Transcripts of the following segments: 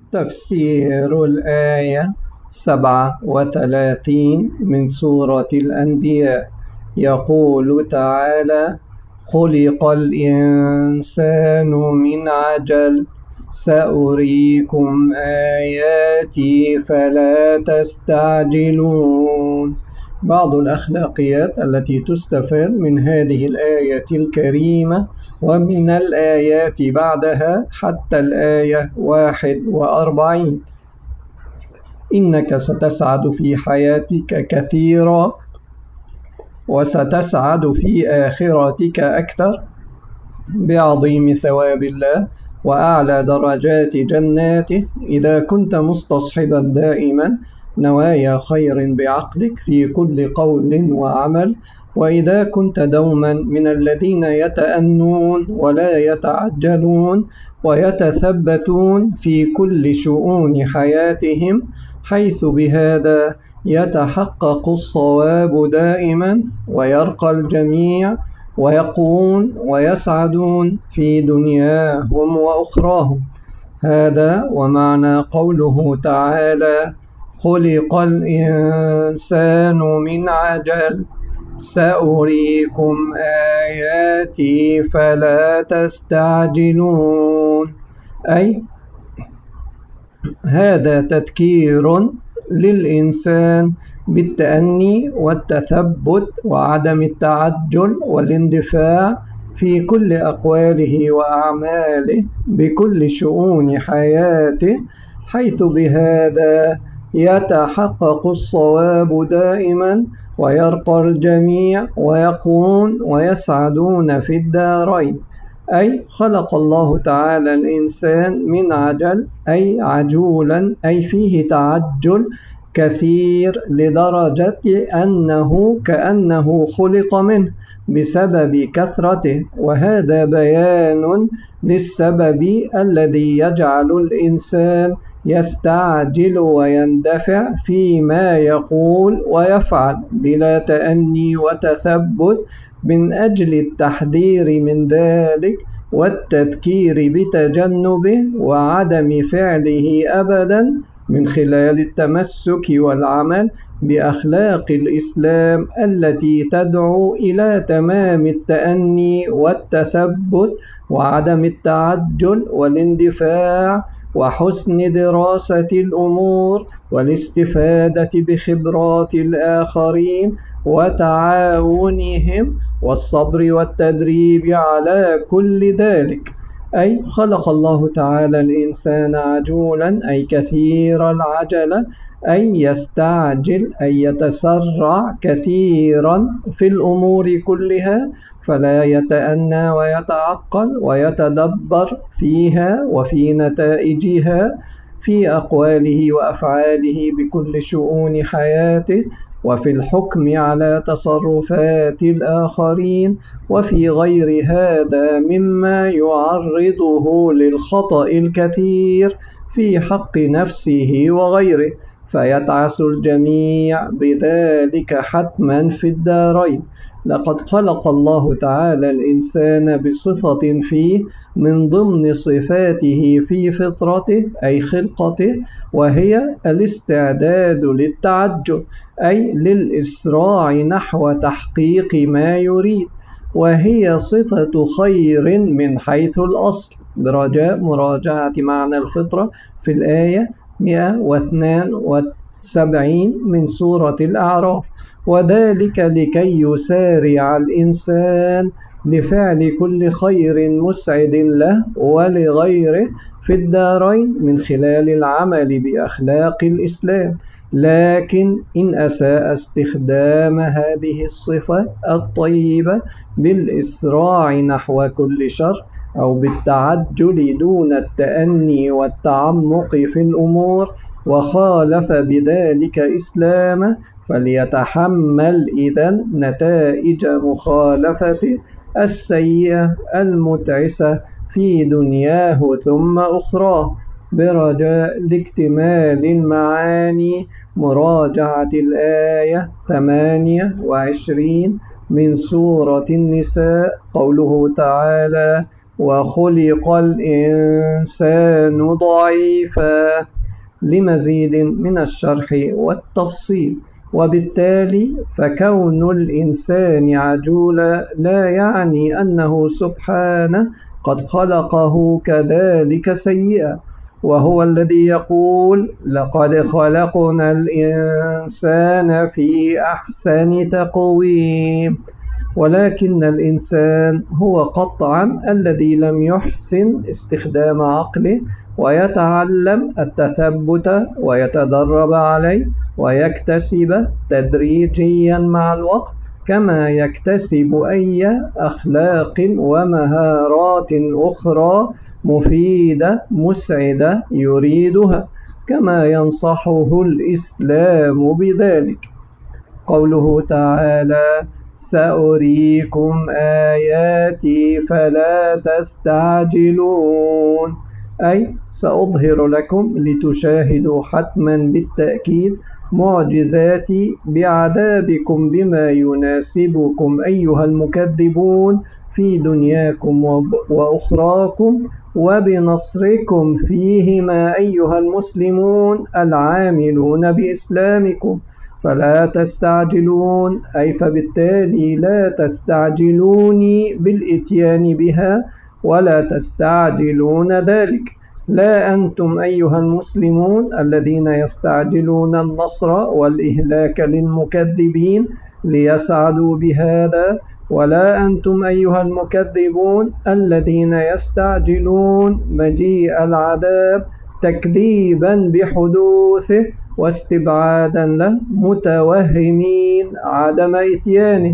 تفسير الآية 37 من سورة الأنبياء. يقول تعالى: خلق الإنسان من عجل سأريكم آياتي فلا تستعجلون. بعض الأخلاقيات التي تستفاد من هذه الآية الكريمة ومن الآيات بعدها حتى الآية 41: إنك ستسعد في حياتك كثيرا وستسعد في آخرتك أكثر بعظيم ثواب الله وأعلى درجات جناته إذا كنت مستصحبا دائما نوايا خير بعقلك في كل قول وعمل، وإذا كنت دوما من الذين يتأنون ولا يتعجلون ويتثبتون في كل شؤون حياتهم، حيث بهذا يتحقق الصواب دائما ويرقى الجميع ويقوون ويسعدون في دنياهم وأخراهم. هذا ومعنى قوله تعالى: خلق الإنسان من عجل سأريكم آياتي فلا تستعجلون، أي هذا تذكير للإنسان بالتأني والتثبت وعدم التعجل والاندفاع في كل أقواله وأعماله بكل شؤون حياته، حيث بهذا يتحقق الصواب دائما ويرقى الجميع ويقوون ويسعدون في الدارين. أي خلق الله تعالى الإنسان من عجل، أي عجولا، أي فيه تعجل كثير لدرجة أنه كأنه خلق منه بسبب كثرته، وهذا بيان للسبب الذي يجعل الإنسان يستعجل ويندفع فيما يقول ويفعل بلا تأني وتثبت، من أجل التحذير من ذلك والتذكير بتجنبه وعدم فعله أبدا، من خلال التمسك والعمل بأخلاق الإسلام التي تدعو إلى تمام التأني والتثبت وعدم التعجل والاندفاع وحسن دراسة الأمور والاستفادة بخبرات الآخرين وتعاونهم والصبر والتدريب على كل ذلك. أي خلق الله تعالى الإنسان عجولا، أي كثير العجلة، أي يستعجل، أي يتسرع كثيرا في الأمور كلها، فلا يتأنى ويتعقل ويتدبر فيها وفي نتائجها في أقواله وأفعاله بكل شؤون حياته، وفي الحكم على تصرفات الآخرين، وفي غير هذا مما يعرضه للخطأ الكثير في حق نفسه وغيره، فيتعس الجميع بذلك حتما في الدارين. لقد خلق الله تعالى الإنسان بصفة فيه من ضمن صفاته في فطرته، أي خلقته، وهي الاستعداد للتعجل، أي للإسراع نحو تحقيق ما يريد، وهي صفة خير من حيث الأصل، برجاء مراجعة معنى الفطرة في الآية 172 من سورة الأعراف، وذلك لكي يسارع الإنسان لفعل كل خير مسعد له ولغيره في الدارين من خلال العمل بأخلاق الإسلام. لكن إن أساء استخدام هذه الصفة الطيبة بالإسراع نحو كل شر أو بالتعجل دون التأني والتعمق في الأمور وخالف بذلك إسلامه، فليتحمل إذن نتائج مخالفته السيئة المتعسة في دنياه ثم أخراه. برجاء لاكتمال المعاني مراجعة الآية 28 من سورة النساء، قوله تعالى: وخلق الإنسان ضعيفا. لمزيد من الشرح والتفصيل. وبالتالي فكون الإنسان عجولا لا يعني أنه سبحانه قد خلقه كذلك سيئا، وهو الذي يقول: لقد خلقنا الإنسان في أحسن تقويم. ولكن الإنسان هو قطعا الذي لم يحسن استخدام عقله ويتعلم التثبت ويتدرب عليه ويكتسب تدريجيا مع الوقت، كما يكتسب أي أخلاق ومهارات أخرى مفيدة مسعدة يريدها، كما ينصحه الإسلام بذلك. قوله تعالى: سأريكم آياتي فلا تستعجلون، أي سأظهر لكم لتشاهدوا حتما بالتأكيد معجزاتي بعذابكم بما يناسبكم أيها المكذبون في دنياكم وأخراكم، وبنصركم فيهما أيها المسلمون العاملون بإسلامكم. فلا تستعجلون، أي فبالتالي لا تستعجلوني بالإتيان بها ولا تستعجلون ذلك. لا أنتم أيها المسلمون الذين يستعجلون النصر والإهلاك للمكذبين ليسعدوا بهذا، ولا أنتم أيها المكذبون الذين يستعجلون مجيء العذاب تكذيبا بحدوثه واستبعادا له، متوهمين عدم إتيانه.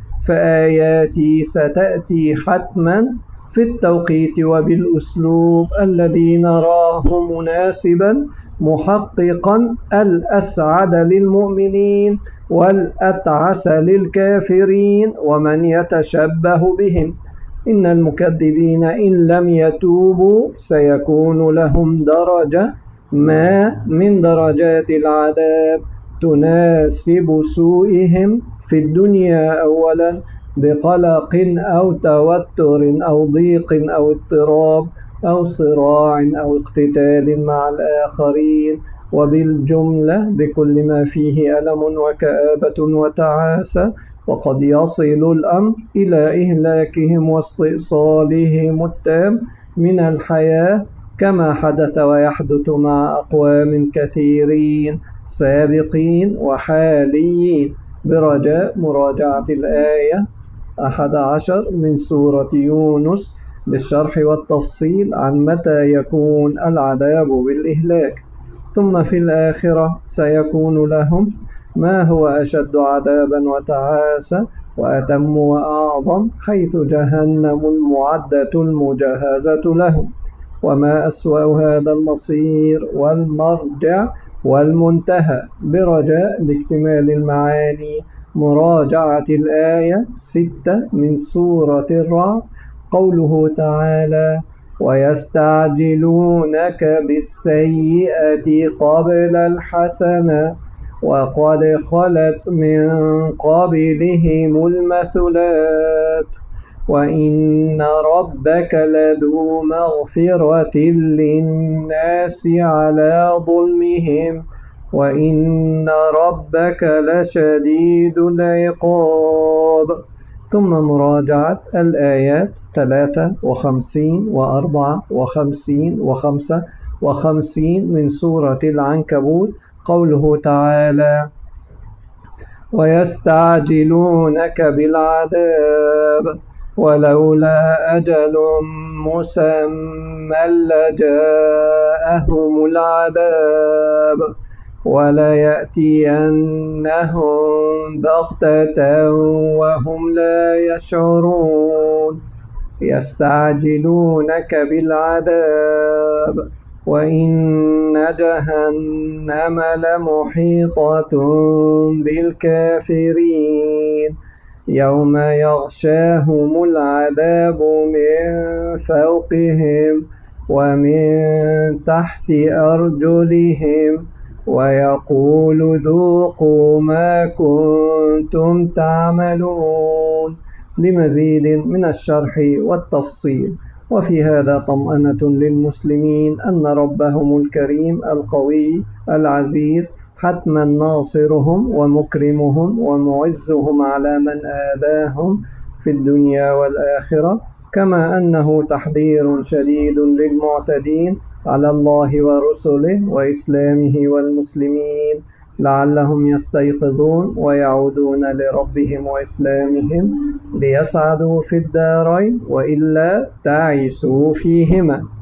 فآياتي ستأتي حتما في التوقيت وبالأسلوب الذي نراه مناسبا، محققا الأسعد للمؤمنين والأتعس للكافرين ومن يتشبه بهم. إن المكذبين إن لم يتوبوا سيكون لهم درجة ما من درجات العذاب تناسب سوءهم في الدنيا أولا، بقلق أو توتر أو ضيق أو اضطراب أو صراع أو اقتتال مع الآخرين، وبالجملة بكل ما فيه ألم وكآبة وتعاسة، وقد يصل الأمر إلى إهلاكهم واستئصالهم التام من الحياة، كما حدث ويحدث مع أقوام كثيرين سابقين وحاليين. برجاء مراجعة الآية 11 من سورة يونس للشرح والتفصيل عن متى يكون العذاب بالإهلاك. ثم في الآخرة سيكون لهم ما هو أشد عذابا وتعاسة وأتم وأعظم، حيث جهنم المعدة المجهزة لهم. وما أسوأ هذا المصير والمرجع والمنتهى. برجاء لاكتمال المعاني مراجعة الآية 6 من سورة الرعد. قوله تعالى: ويستعجلونك بالسيئة قبل الحسنة وقد خلت من قبلهم المثلات وإن ربك لذو مغفرة للناس على ظلمهم وإن ربك لشديد العقاب. ثم مراجعة الآيات 53 و54 و55 من سورة العنكبوت. قوله تعالى: ويستعجلونك بالعذاب ولولا أجل مسمى لجاءهم العذاب وليأتينهم بغتة وهم لا يشعرون. يستعجلونك بالعذاب وإن جهنم لمحيطة بالكافرين يوم يغشاهم العذاب من فوقهم ومن تحت أرجلهم ويقول ذوقوا ما كنتم تعملون. لمزيد من الشرح والتفصيل وفي هذا طمأنة للمسلمين أن ربهم الكريم القوي العزيز حتما ناصرهم ومكرمهم ومعزهم على من آذاهم في الدنيا والآخرة، كما أنه تحذير شديد للمعتدين على الله ورسله وإسلامه والمسلمين لعلهم يستيقظون ويعودون لربهم وإسلامهم ليسعدوا في الدارين وإلا تعسوا فيهما.